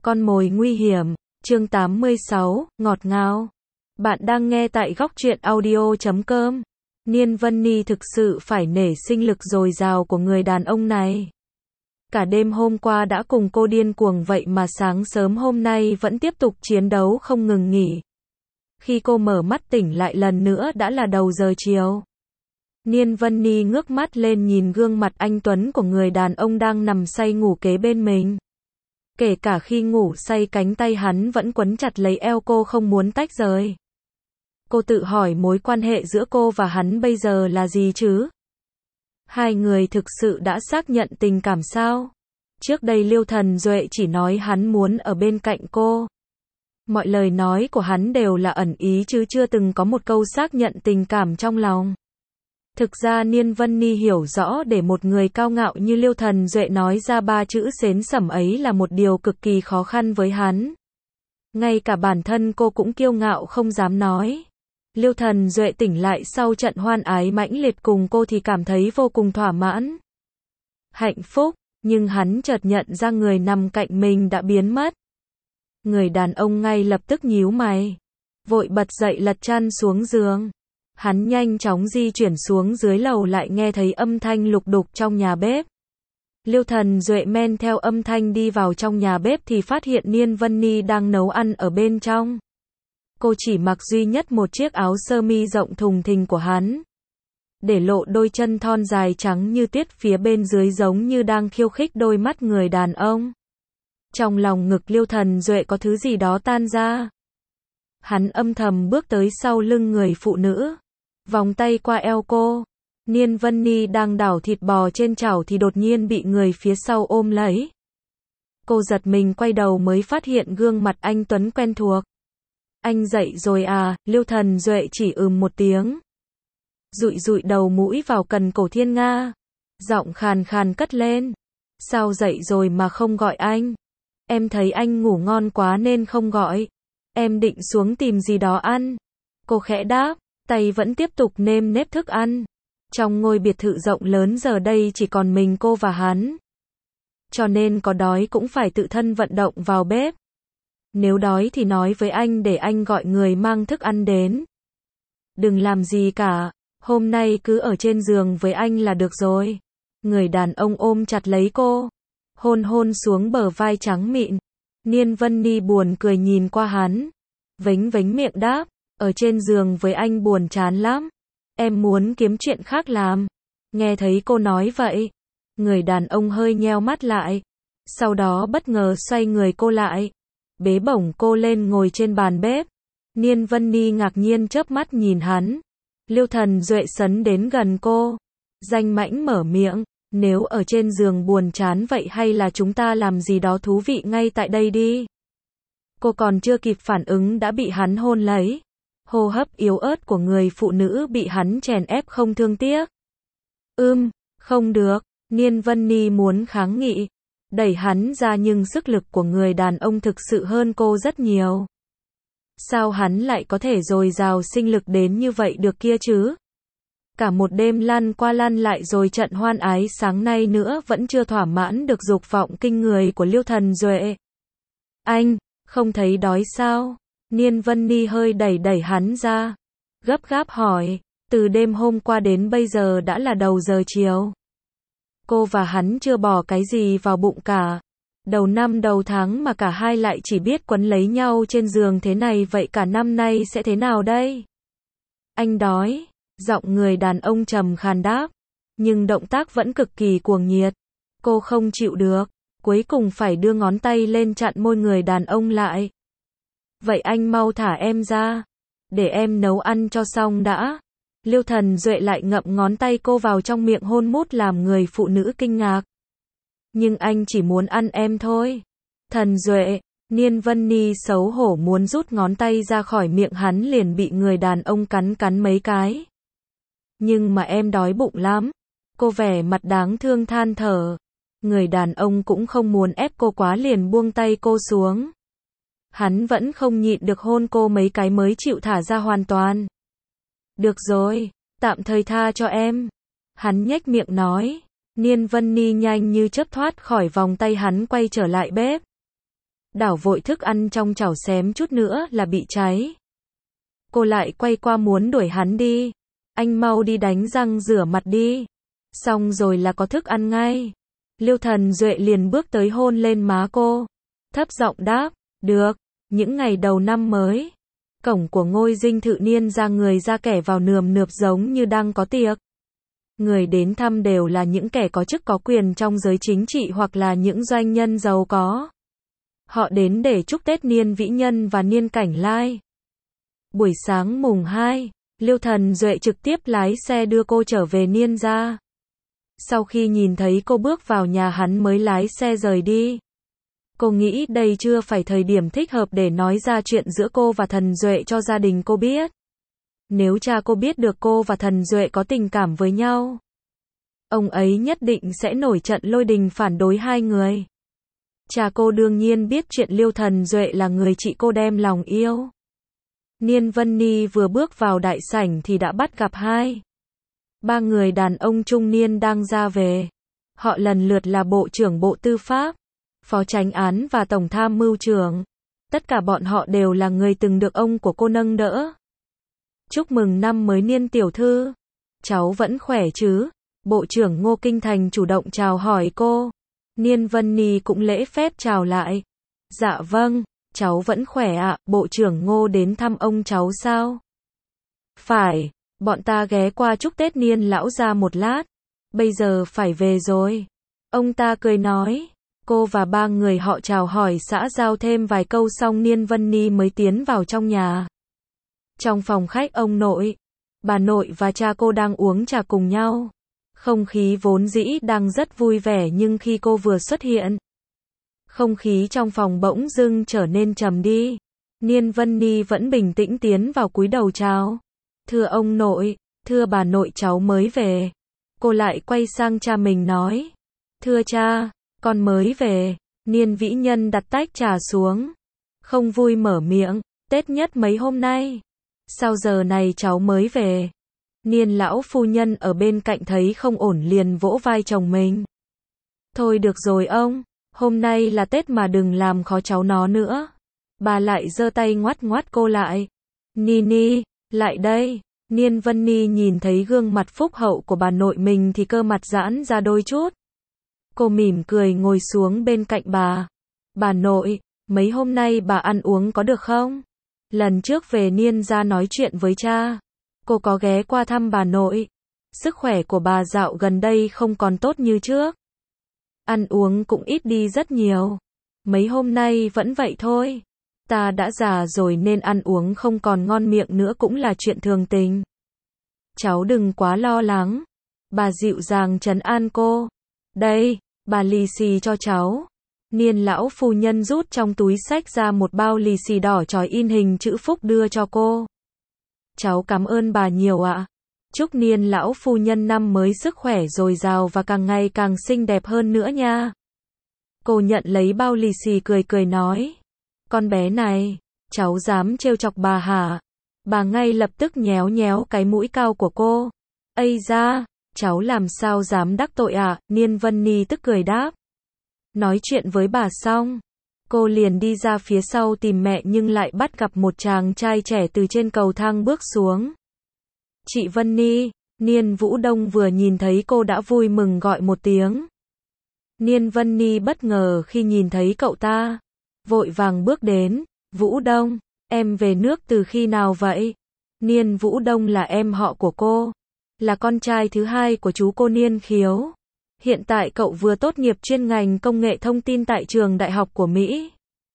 Con mồi nguy hiểm, chương 86, ngọt ngào. Bạn đang nghe tại góc truyện audio.com. Niên Vân Ni thực sự phải nể sinh lực dồi dào của người đàn ông này. Cả đêm hôm qua đã cùng cô điên cuồng vậy mà sáng sớm hôm nay vẫn tiếp tục chiến đấu không ngừng nghỉ. Khi cô mở mắt tỉnh lại lần nữa đã là đầu giờ chiều. Niên Vân Ni ngước mắt lên nhìn gương mặt anh tuấn của người đàn ông đang nằm say ngủ kế bên mình. Kể cả khi ngủ say cánh tay hắn vẫn quấn chặt lấy eo cô không muốn tách rời. Cô tự hỏi mối quan hệ giữa cô và hắn bây giờ là gì chứ? Hai người thực sự đã xác nhận tình cảm sao? Trước đây Liêu Thần Duệ chỉ nói hắn muốn ở bên cạnh cô. Mọi lời nói của hắn đều là ẩn ý chứ chưa từng có một câu xác nhận tình cảm trong lòng. Thực ra Niên Vân Ni hiểu rõ để một người cao ngạo như Liêu Thần Duệ nói ra ba chữ xến sẩm ấy là một điều cực kỳ khó khăn với hắn. Ngay cả bản thân cô cũng kiêu ngạo không dám nói. Liêu Thần Duệ tỉnh lại sau trận hoan ái mãnh liệt cùng cô thì cảm thấy vô cùng thỏa mãn. Hạnh phúc, nhưng hắn chợt nhận ra người nằm cạnh mình đã biến mất. Người đàn ông ngay lập tức nhíu mày, vội bật dậy lật chăn xuống giường. Hắn nhanh chóng di chuyển xuống dưới lầu lại nghe thấy âm thanh lục đục trong nhà bếp. Liêu Thần Duệ men theo âm thanh đi vào trong nhà bếp thì phát hiện Niên Vân Ni đang nấu ăn ở bên trong. Cô chỉ mặc duy nhất một chiếc áo sơ mi rộng thùng thình của hắn, để lộ đôi chân thon dài trắng như tuyết phía bên dưới giống như đang khiêu khích đôi mắt người đàn ông. Trong lòng ngực Liêu Thần Duệ có thứ gì đó tan ra. Hắn âm thầm bước tới sau lưng người phụ nữ, vòng tay qua eo cô. Niên Vân Ni đang đảo thịt bò trên chảo thì đột nhiên bị người phía sau ôm lấy. Cô giật mình quay đầu mới phát hiện gương mặt anh tuấn quen thuộc. Anh dậy rồi à? Liêu Thần Duệ chỉ một tiếng. Dụi dụi đầu mũi vào cần cổ Thiên Nga. Giọng khàn khàn cất lên. Sao dậy rồi mà không gọi anh? Em thấy anh ngủ ngon quá nên không gọi. Em định xuống tìm gì đó ăn. Cô khẽ đáp, tay vẫn tiếp tục nêm nếp thức ăn. Trong ngôi biệt thự rộng lớn giờ đây chỉ còn mình cô và hắn. Cho nên có đói cũng phải tự thân vận động vào bếp. Nếu đói thì nói với anh để anh gọi người mang thức ăn đến. Đừng làm gì cả, hôm nay cứ ở trên giường với anh là được rồi. Người đàn ông ôm chặt lấy cô, hôn hôn xuống bờ vai trắng mịn. Niên Vân Ni buồn cười nhìn qua hắn, vếnh vếnh miệng đáp, ở trên giường với anh buồn chán lắm. Em muốn kiếm chuyện khác làm. Nghe thấy cô nói vậy, người đàn ông hơi nheo mắt lại, sau đó bất ngờ xoay người cô lại, bế bổng cô lên ngồi trên bàn bếp. Niên Vân Ni ngạc nhiên chớp mắt nhìn hắn. Liêu Thần Duệ sấn đến gần cô, danh mãnh mở miệng, nếu ở trên giường buồn chán vậy hay là chúng ta làm gì đó thú vị ngay tại đây đi. Cô còn chưa kịp phản ứng đã bị hắn hôn lấy. Hô hấp yếu ớt của người phụ nữ bị hắn chèn ép không thương tiếc. Không được. Niên Vân Ni muốn kháng nghị, đẩy hắn ra nhưng sức lực của người đàn ông thực sự hơn cô rất nhiều. Sao hắn lại có thể dồi dào sinh lực đến như vậy được kia chứ? Cả một đêm lăn qua lăn lại rồi trận hoan ái sáng nay nữa vẫn chưa thỏa mãn được dục vọng kinh người của Liêu Thần Duệ. Anh, không thấy đói sao? Niên Vân Ni hơi đẩy hắn ra, gấp gáp hỏi, từ đêm hôm qua đến bây giờ đã là đầu giờ chiều. Cô và hắn chưa bỏ cái gì vào bụng cả. Đầu năm đầu tháng mà cả hai lại chỉ biết quấn lấy nhau trên giường thế này vậy cả năm nay sẽ thế nào đây? Anh đói, giọng người đàn ông trầm khàn đáp, nhưng động tác vẫn cực kỳ cuồng nhiệt. Cô không chịu được, cuối cùng phải đưa ngón tay lên chặn môi người đàn ông lại. Vậy anh mau thả em ra, để em nấu ăn cho xong đã. Liêu Thần Duệ lại ngậm ngón tay cô vào trong miệng hôn mút làm người phụ nữ kinh ngạc. Nhưng anh chỉ muốn ăn em thôi. Thần Duệ, Niên Vân Ni xấu hổ muốn rút ngón tay ra khỏi miệng hắn liền bị người đàn ông cắn mấy cái. Nhưng mà em đói bụng lắm. Cô vẻ mặt đáng thương than thở. Người đàn ông cũng không muốn ép cô quá liền buông tay cô xuống. Hắn vẫn không nhịn được hôn cô mấy cái mới chịu thả ra hoàn toàn. Được rồi, tạm thời tha cho em. Hắn nhếch miệng nói. Niên Vân Ni nhanh như chớp thoát khỏi vòng tay hắn quay trở lại bếp. đảo vội thức ăn trong chảo xém chút nữa là bị cháy. Cô lại quay qua muốn đuổi hắn đi. Anh mau đi đánh răng rửa mặt đi. Xong rồi là có thức ăn ngay. Liêu Thần Duệ liền bước tới hôn lên má cô. Thấp giọng đáp, được. Những ngày đầu năm mới, cổng của ngôi dinh thự Niên ra người ra kẻ vào nườm nượp giống như đang có tiệc. Người đến thăm đều là những kẻ có chức có quyền trong giới chính trị hoặc là những doanh nhân giàu có. Họ đến để chúc Tết Niên Vĩ Nhân và Niên Cảnh Lai. Buổi sáng mùng 2, Liêu Thần Duệ trực tiếp lái xe đưa cô trở về Niên gia. Sau khi nhìn thấy cô bước vào nhà hắn mới lái xe rời đi. Cô nghĩ đây chưa phải thời điểm thích hợp để nói ra chuyện giữa cô và Thần Duệ cho gia đình cô biết. Nếu cha cô biết được cô và Thần Duệ có tình cảm với nhau, ông ấy nhất định sẽ nổi trận lôi đình phản đối hai người. Cha cô đương nhiên biết chuyện Liêu Thần Duệ là người chị cô đem lòng yêu. Niên Vân Ni vừa bước vào đại sảnh thì đã bắt gặp ba người đàn ông trung niên đang ra về. Họ lần lượt là Bộ trưởng Bộ Tư pháp, Phó Chánh án và Tổng tham mưu trưởng. Tất cả bọn họ đều là người từng được ông của cô nâng đỡ. Chúc mừng năm mới Niên tiểu thư. Cháu vẫn khỏe chứ? Bộ trưởng Ngô Kinh Thành chủ động chào hỏi cô. Niên Vân Ni cũng lễ phép chào lại. Dạ vâng, cháu vẫn khỏe ạ. Bộ trưởng Ngô đến thăm ông cháu sao? Phải, bọn ta ghé qua chúc Tết Niên lão gia một lát. Bây giờ phải về rồi. Ông ta cười nói. Cô và ba người họ chào hỏi xã giao thêm vài câu xong Niên Vân Ni mới tiến vào trong nhà. Trong phòng khách ông nội, bà nội và cha cô đang uống trà cùng nhau. Không khí vốn dĩ đang rất vui vẻ nhưng khi cô vừa xuất hiện, không khí trong phòng bỗng dưng trở nên trầm đi. Niên Vân Ni vẫn bình tĩnh tiến vào cúi đầu chào. Thưa ông nội, thưa bà nội cháu mới về. Cô lại quay sang cha mình nói. Thưa cha, con mới về. Niên Vĩ Nhân đặt tách trà xuống. Không vui mở miệng. Tết nhất mấy hôm nay. Sao giờ này cháu mới về? Niên lão phu nhân ở bên cạnh thấy không ổn liền vỗ vai chồng mình. Thôi được rồi ông, hôm nay là Tết mà đừng làm khó cháu nó nữa. Bà lại giơ tay ngoắt ngoắt cô lại. Ni, lại đây. Niên Vân Ni nhìn thấy gương mặt phúc hậu của bà nội mình thì cơ mặt giãn ra đôi chút. Cô mỉm cười ngồi xuống bên cạnh bà. Bà nội, mấy hôm nay bà ăn uống có được không? Lần trước về Niên gia nói chuyện với cha, cô có ghé qua thăm bà nội. Sức khỏe của bà dạo gần đây không còn tốt như trước. Ăn uống cũng ít đi rất nhiều. Mấy hôm nay vẫn vậy thôi. Ta đã già rồi nên ăn uống không còn ngon miệng nữa cũng là chuyện thường tình. Cháu đừng quá lo lắng. Bà dịu dàng trấn an cô. Đây, bà lì xì cho cháu. Niên lão phu nhân rút trong túi xách ra một bao lì xì đỏ chói in hình chữ phúc đưa cho cô. Cháu cảm ơn bà nhiều ạ. Chúc Niên lão phu nhân năm mới sức khỏe dồi dào và càng ngày càng xinh đẹp hơn nữa nha. Cô nhận lấy bao lì xì cười nói. Con bé này, cháu dám trêu chọc bà hả? Bà ngay lập tức nhéo nhéo cái mũi cao của cô. Ây da, cháu làm sao dám đắc tội ạ? Niên Vân Ni tức cười đáp. Nói chuyện với bà xong, cô liền đi ra phía sau tìm mẹ nhưng lại bắt gặp một chàng trai trẻ từ trên cầu thang bước xuống. Chị Vân Ni, Niên Vũ Đông vừa nhìn thấy cô đã vui mừng gọi một tiếng. Niên Vân Ni bất ngờ khi nhìn thấy cậu ta, vội vàng bước đến. Vũ Đông, em về nước từ khi nào vậy? Niên Vũ Đông là em họ của cô, là con trai thứ hai của chú cô Niên Khiếu. Hiện tại cậu vừa tốt nghiệp chuyên ngành công nghệ thông tin tại trường đại học của Mỹ.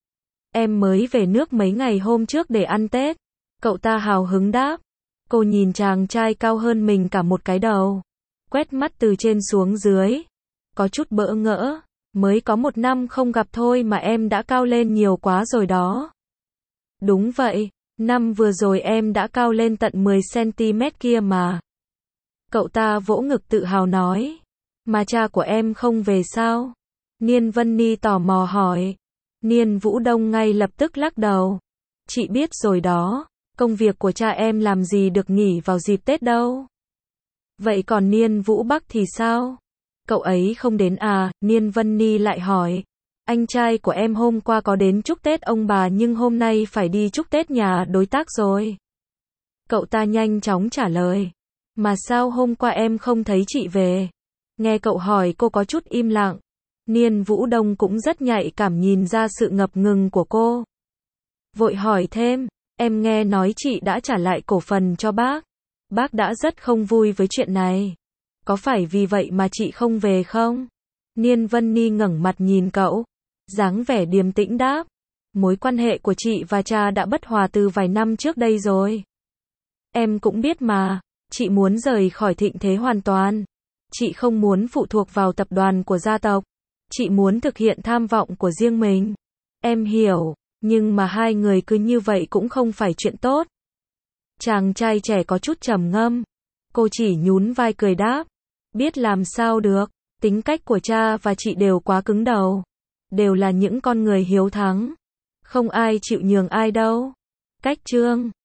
Em mới về nước mấy ngày hôm trước để ăn Tết. Cậu ta hào hứng đáp. Cô nhìn chàng trai cao hơn mình cả một cái đầu, quét mắt từ trên xuống dưới, có chút bỡ ngỡ. Mới có 1 năm không gặp thôi mà em đã cao lên nhiều quá rồi đó. Đúng vậy, năm vừa rồi em đã cao lên tận 10 cm kia mà. Cậu ta vỗ ngực tự hào nói. Mà cha của em không về sao? Niên Vân Ni tò mò hỏi. Niên Vũ Đông ngay lập tức lắc đầu. Chị biết rồi đó, công việc của cha em làm gì được nghỉ vào dịp Tết đâu. Vậy còn Niên Vũ Bắc thì sao? Cậu ấy không đến à? Niên Vân Ni lại hỏi. Anh trai của em hôm qua có đến chúc Tết ông bà nhưng hôm nay phải đi chúc Tết nhà đối tác rồi. Cậu ta nhanh chóng trả lời. Mà sao hôm qua em không thấy chị về? Nghe cậu hỏi cô có chút im lặng. Niên Vũ Đông cũng rất nhạy cảm nhìn ra sự ngập ngừng của cô. Vội hỏi thêm, em nghe nói chị đã trả lại cổ phần cho bác. Bác đã rất không vui với chuyện này. Có phải vì vậy mà chị không về không? Niên Vân Ni ngẩng mặt nhìn cậu, dáng vẻ điềm tĩnh đáp. Mối quan hệ của chị và cha đã bất hòa từ vài năm trước đây rồi. Em cũng biết mà, chị muốn rời khỏi Thịnh Thế hoàn toàn. Chị không muốn phụ thuộc vào tập đoàn của gia tộc. Chị muốn thực hiện tham vọng của riêng mình. Em hiểu, nhưng mà hai người cứ như vậy cũng không phải chuyện tốt. Chàng trai trẻ có chút trầm ngâm. Cô chỉ nhún vai cười đáp. Biết làm sao được, tính cách của cha và chị đều quá cứng đầu. Đều là những con người hiếu thắng. Không ai chịu nhường ai đâu. Cách chương